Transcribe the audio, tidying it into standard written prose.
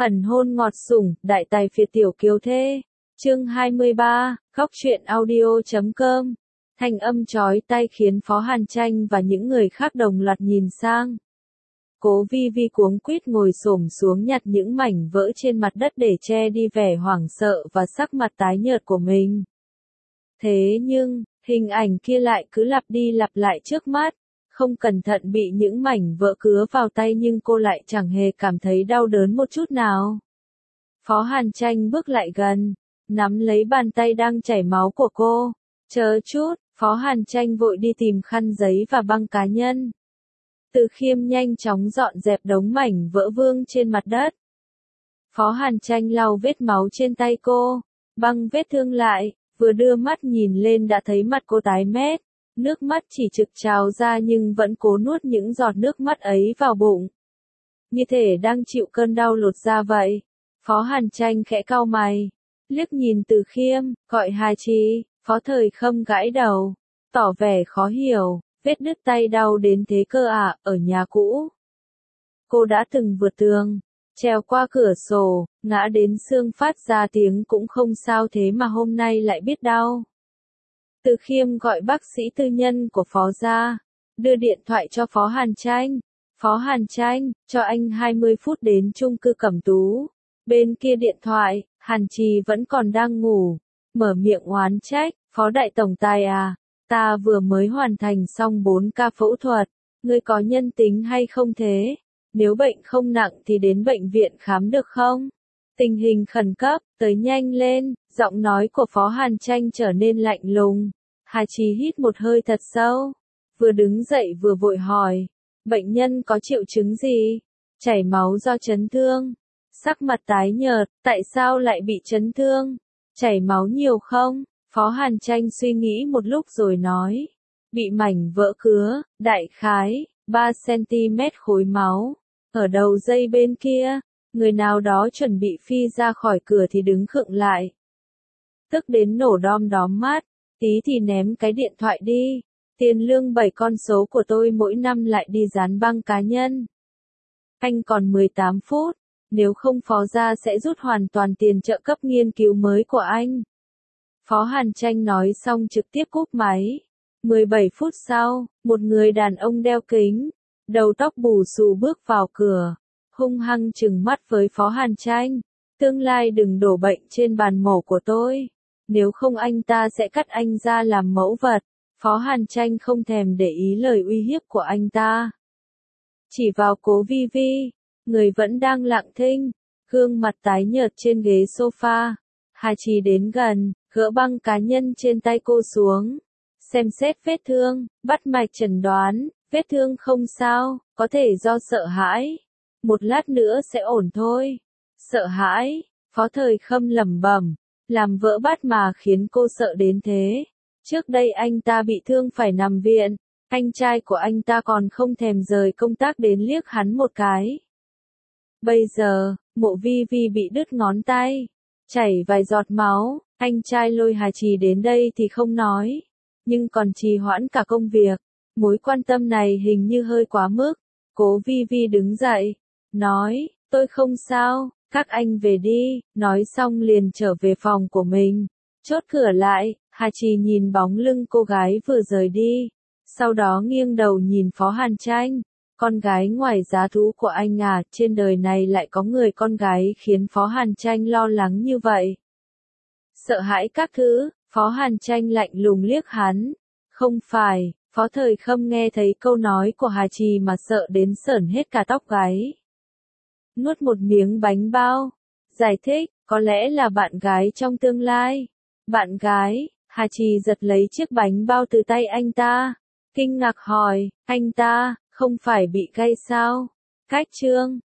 Ẩn hôn ngọt sủng, đại tài phiệt tiểu kiều thê. Chương 23, Góc truyện audio.com. Thanh âm chói tai khiến Phó Hàn Tranh và những người khác đồng loạt nhìn sang. Cố Vi Vi cuống quýt ngồi xổm xuống nhặt những mảnh vỡ trên mặt đất để che đi vẻ hoảng sợ và sắc mặt tái nhợt của mình. Thế nhưng, hình ảnh kia lại cứ lặp đi lặp lại trước mắt. Không cẩn thận bị những mảnh vỡ cứa vào tay nhưng cô lại chẳng hề cảm thấy đau đớn một chút nào. Phó Hàn Tranh bước lại gần, nắm lấy bàn tay đang chảy máu của cô. Chờ chút, Phó Hàn Tranh vội đi tìm khăn giấy và băng cá nhân. Từ Khiêm nhanh chóng dọn dẹp đống mảnh vỡ vương trên mặt đất. Phó Hàn Tranh lau vết máu trên tay cô, băng vết thương lại, vừa đưa mắt nhìn lên đã thấy mặt cô tái mét. Nước mắt chỉ trực trào ra nhưng vẫn cố nuốt những giọt nước mắt ấy vào bụng. Như thể đang chịu cơn đau lột da vậy. Phó Hàn Tranh khẽ cau mày, liếc nhìn Từ Khiêm, gọi Hà Trì. Phó Thời Khâm gãi đầu, tỏ vẻ khó hiểu, vết đứt tay đau đến thế cơ à, ở nhà cũ. Cô đã từng vượt tường, trèo qua cửa sổ, ngã đến xương phát ra tiếng cũng không sao thế mà hôm nay lại biết đau. Từ Khiêm gọi bác sĩ tư nhân của Phó ra, đưa điện thoại cho Phó Hàn Tranh. Phó Hàn Tranh, cho anh 20 phút đến chung cư Cẩm Tú. Bên kia điện thoại, Hàn Trì vẫn còn đang ngủ, mở miệng oán trách, Phó Đại Tổng Tài à, ta vừa mới hoàn thành xong 4 ca phẫu thuật, ngươi có nhân tính hay không thế? Nếu bệnh không nặng thì đến bệnh viện khám được không? Tình hình khẩn cấp, tới nhanh lên, giọng nói của Phó Hàn Tranh trở nên lạnh lùng. Hà Trì hít một hơi thật sâu, vừa đứng dậy vừa vội hỏi, bệnh nhân có triệu chứng gì? Chảy máu do chấn thương. Sắc mặt tái nhợt, tại sao lại bị chấn thương? Chảy máu nhiều không? Phó Hàn Tranh suy nghĩ một lúc rồi nói, bị mảnh vỡ cứa, đại khái, 3 cm khối máu. Ở đầu dây bên kia, người nào đó chuẩn bị phi ra khỏi cửa thì đứng khựng lại. Tức đến nổ đom đóm mắt, tí thì ném cái điện thoại đi. Tiền lương 7 con số của tôi mỗi năm lại đi dán băng cá nhân. Anh còn 18 phút, nếu không Phó gia sẽ rút hoàn toàn tiền trợ cấp nghiên cứu mới của anh. Phó Hàn Tranh nói xong trực tiếp cúp máy. 17 phút sau, một người đàn ông đeo kính, đầu tóc bù xù bước vào cửa, hung hăng trừng mắt với Phó Hàn Tranh. Tương lai đừng đổ bệnh trên bàn mổ của tôi, nếu không anh ta sẽ cắt anh ra làm mẫu vật. Phó Hàn Tranh không thèm để ý lời uy hiếp của anh ta. Chỉ vào Cố Vi Vi, người vẫn đang lặng thinh, gương mặt tái nhợt trên ghế sofa. Hà Trì đến gần, gỡ băng cá nhân trên tay cô xuống, xem xét vết thương, bắt mạch chẩn đoán, vết thương không sao, có thể do sợ hãi. Một lát nữa sẽ ổn thôi. Sợ hãi, Phó Thời Khâm lẩm bẩm, làm vỡ bát mà khiến cô sợ đến thế. Trước đây anh ta bị thương phải nằm viện, anh trai của anh ta còn không thèm rời công tác đến liếc hắn một cái. Bây giờ, Mộ Vi Vi bị đứt ngón tay, chảy vài giọt máu, anh trai lôi Hà Trì đến đây thì không nói, nhưng còn trì hoãn cả công việc. Mối quan tâm này hình như hơi quá mức. Cố Vi Vi đứng dậy, nói, tôi không sao, các anh về đi, nói xong liền trở về phòng của mình. Chốt cửa lại, Hà Trì nhìn bóng lưng cô gái vừa rời đi, sau đó nghiêng đầu nhìn Phó Hàn Tranh. Con gái ngoài giá thú của anh à, trên đời này lại có người con gái khiến Phó Hàn Tranh lo lắng như vậy. Sợ hãi các thứ, Phó Hàn Tranh lạnh lùng liếc hắn. Không phải, Phó Thời Khâm nghe thấy câu nói của Hà Trì mà sợ đến sởn hết cả tóc gáy. Nuốt một miếng bánh bao, giải thích, có lẽ là bạn gái trong tương lai. Bạn gái, Hà Trì giật lấy chiếc bánh bao từ tay anh ta, kinh ngạc hỏi, anh ta, không phải bị gay sao? Cách chương